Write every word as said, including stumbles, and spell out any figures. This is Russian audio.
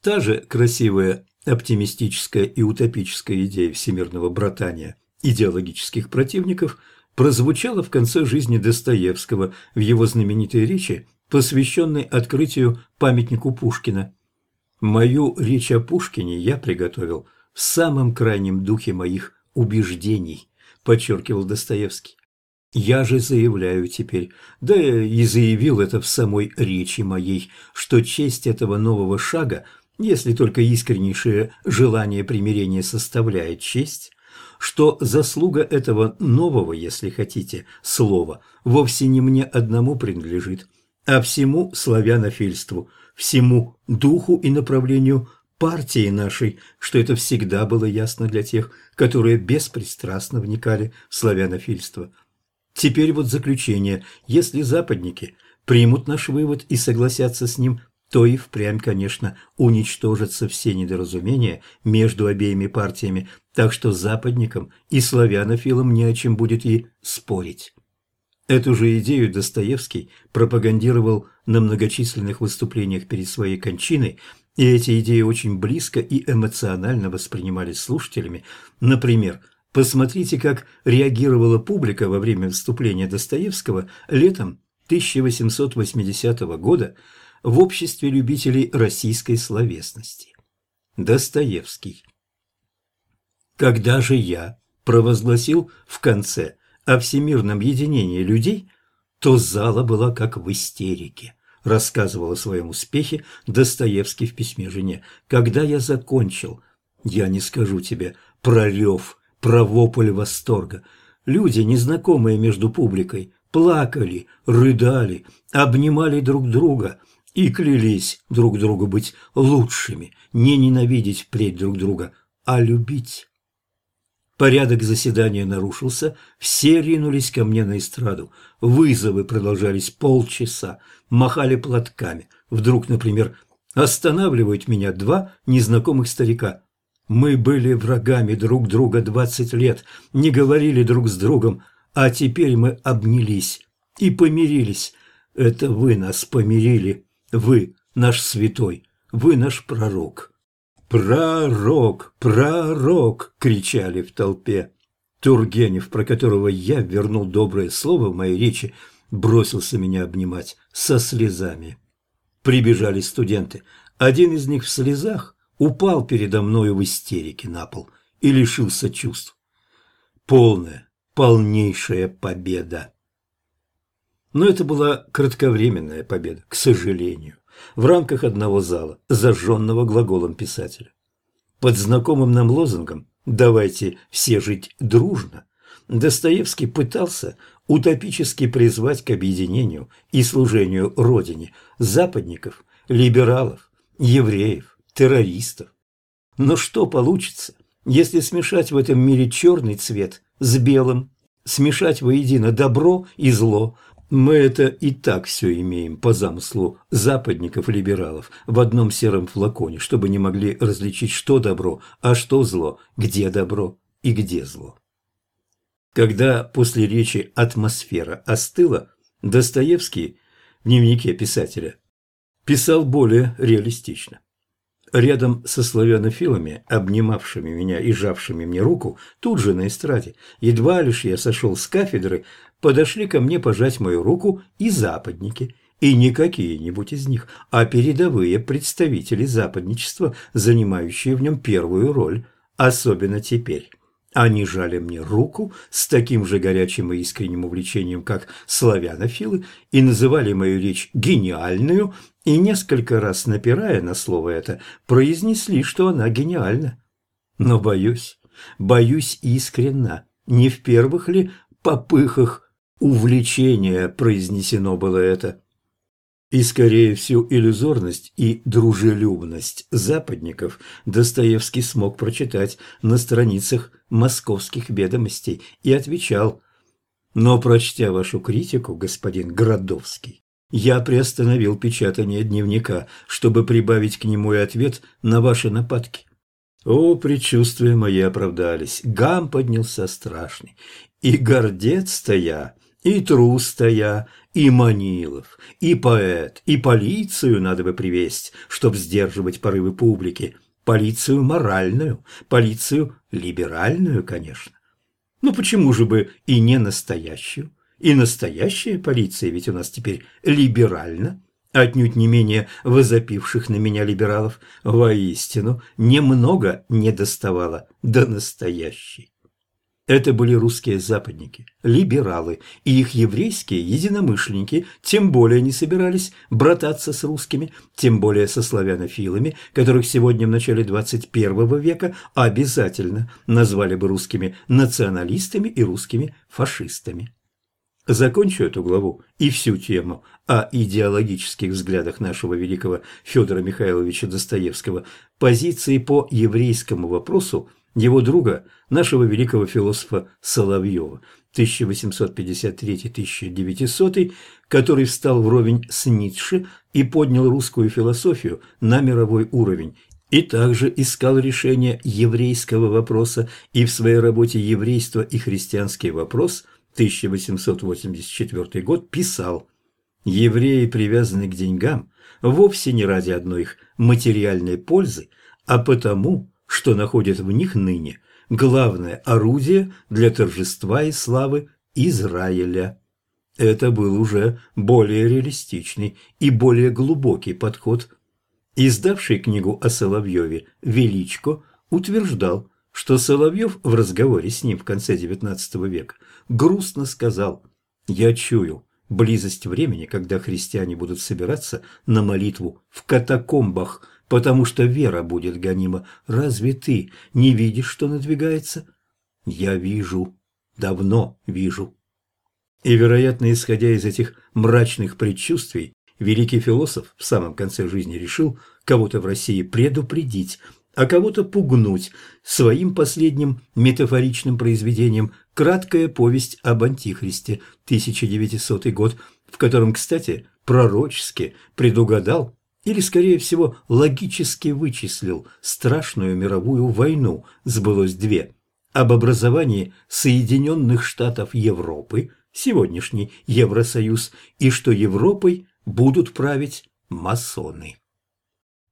Та же красивая оптимистическая и утопическая идея всемирного братания идеологических противников прозвучала в конце жизни Достоевского в его знаменитой речи, посвященной открытию памятнику Пушкина. «Мою речь о Пушкине я приготовил в самом крайнем духе моих убеждений», – подчеркивал Достоевский. «Я же заявляю теперь, да и заявил это в самой речи моей, что честь этого нового шага, если только искреннейшее желание примирения составляет честь, что заслуга этого нового, если хотите, слова вовсе не мне одному принадлежит, а всему славянофильству, всему духу и направлению партии нашей, что это всегда было ясно для тех, которые беспристрастно вникали в славянофильство. Теперь вот заключение. Если западники примут наш вывод и согласятся с ним, то и впрямь, конечно, уничтожатся все недоразумения между обеими партиями, так что западникам и славянофилам не о чем будет и спорить». Эту же идею Достоевский пропагандировал на многочисленных выступлениях перед своей кончиной, и эти идеи очень близко и эмоционально воспринимались слушателями. Например, посмотрите, как реагировала публика во время выступления Достоевского летом тысяча восемьсот восьмидесятого года в обществе любителей российской словесности. Достоевский. «Когда же я провозгласил в конце о всемирном единении людей, то зала была как в истерике», рассказывал о своем успехе Достоевский в письме жене. «Когда я закончил, я не скажу тебе про рев, про вопль восторга. Люди, незнакомые между публикой, плакали, рыдали, обнимали друг друга и клялись друг другу быть лучшими, не ненавидеть впредь друг друга, а любить». Порядок заседания нарушился, все ринулись ко мне на эстраду. Вызовы продолжались полчаса, махали платками. Вдруг, например, останавливают меня два незнакомых старика. Мы были врагами друг друга двадцать лет, не говорили друг с другом, а теперь мы обнялись и помирились. Это вы нас помирили, вы наш святой, вы наш пророк. «Пророк! Пророк!» – кричали в толпе. Тургенев, про которого я вернул доброе слово в моей речи, бросился меня обнимать со слезами. Прибежали студенты. Один из них в слезах упал передо мною в истерике на пол и лишился чувств. Полная, полнейшая победа. Но это была кратковременная победа, к сожалению, в рамках одного зала, зажженного глаголом писателя. Под знакомым нам лозунгом «давайте все жить дружно» Достоевский пытался утопически призвать к объединению и служению Родине западников, либералов, евреев, террористов. Но что получится, если смешать в этом мире черный цвет с белым, смешать воедино добро и зло? Мы это и так все имеем по замыслу западников-либералов в одном сером флаконе, чтобы не могли различить, что добро, а что зло, где добро и где зло. Когда после речи атмосфера остыла, Достоевский в дневнике писателя писал более реалистично. Рядом со славянофилами, обнимавшими меня и жавшими мне руку, тут же на эстраде, едва лишь я сошел с кафедры, подошли ко мне пожать мою руку и западники, и не какие-нибудь из них, а передовые представители западничества, занимающие в нем первую роль, особенно теперь. Они жали мне руку с таким же горячим и искренним увлечением, как славянофилы, и называли мою речь гениальную, и несколько раз, напирая на слово это, произнесли, что она гениальна. Но боюсь, боюсь искренно, не в первых ли попыхах увлечения произнесено было это. И скорее всю иллюзорность и дружелюбность западников Достоевский смог прочитать на страницах московских ведомостей и отвечал: «Но, прочтя вашу критику, господин Градовский, я приостановил печатание дневника, чтобы прибавить к нему и ответ на ваши нападки». О, предчувствия мои оправдались, гам поднялся страшный, и гордец-то я, И трус-то я, и Манилов, и поэт, и полицию надо бы привесть, чтоб сдерживать порывы публики. Полицию моральную, полицию либеральную, конечно. Но почему же бы и не настоящую? И настоящая полиция ведь у нас теперь либеральна, отнюдь не менее возопивших на меня либералов. Воистину, немного не доставало до настоящей. Это были русские западники, либералы, и их еврейские единомышленники тем более не собирались брататься с русскими, тем более со славянофилами, которых сегодня в начале двадцать первого века обязательно назвали бы русскими националистами и русскими фашистами. Закончу эту главу и всю тему о идеологических взглядах нашего великого Федора Михайловича Достоевского позиции по еврейскому вопросу его друга, нашего великого философа Соловьева, тысяча восемьсот пятьдесят третий — тысяча девятисотый, который встал вровень с Ницше и поднял русскую философию на мировой уровень, и также искал решение еврейского вопроса и в своей работе «Еврейство и христианский вопрос» тысяча восемьсот восемьдесят четвёртый год писал: «Евреи привязаны к деньгам вовсе не ради одной их материальной пользы, а потому, что находят в них ныне главное орудие для торжества и славы Израиля». Это был уже более реалистичный и более глубокий подход. Издавший книгу о Соловьеве Величко утверждал, что Соловьев в разговоре с ним в конце девятнадцатого века грустно сказал: «Я чую близость времени, когда христиане будут собираться на молитву в катакомбах, потому что вера будет гонима. Разве ты не видишь, что надвигается?» Я вижу, давно вижу. И, вероятно, исходя из этих мрачных предчувствий, великий философ в самом конце жизни решил кого-то в России предупредить, а кого-то пугнуть своим последним метафоричным произведением «Краткая повесть об Антихристе», тысяча девятисотый год, в котором, кстати, пророчески предугадал или, скорее всего, логически вычислил страшную мировую войну, сбылось две, об образовании Соединенных Штатов Европы, сегодняшний Евросоюз, и что Европой будут править масоны.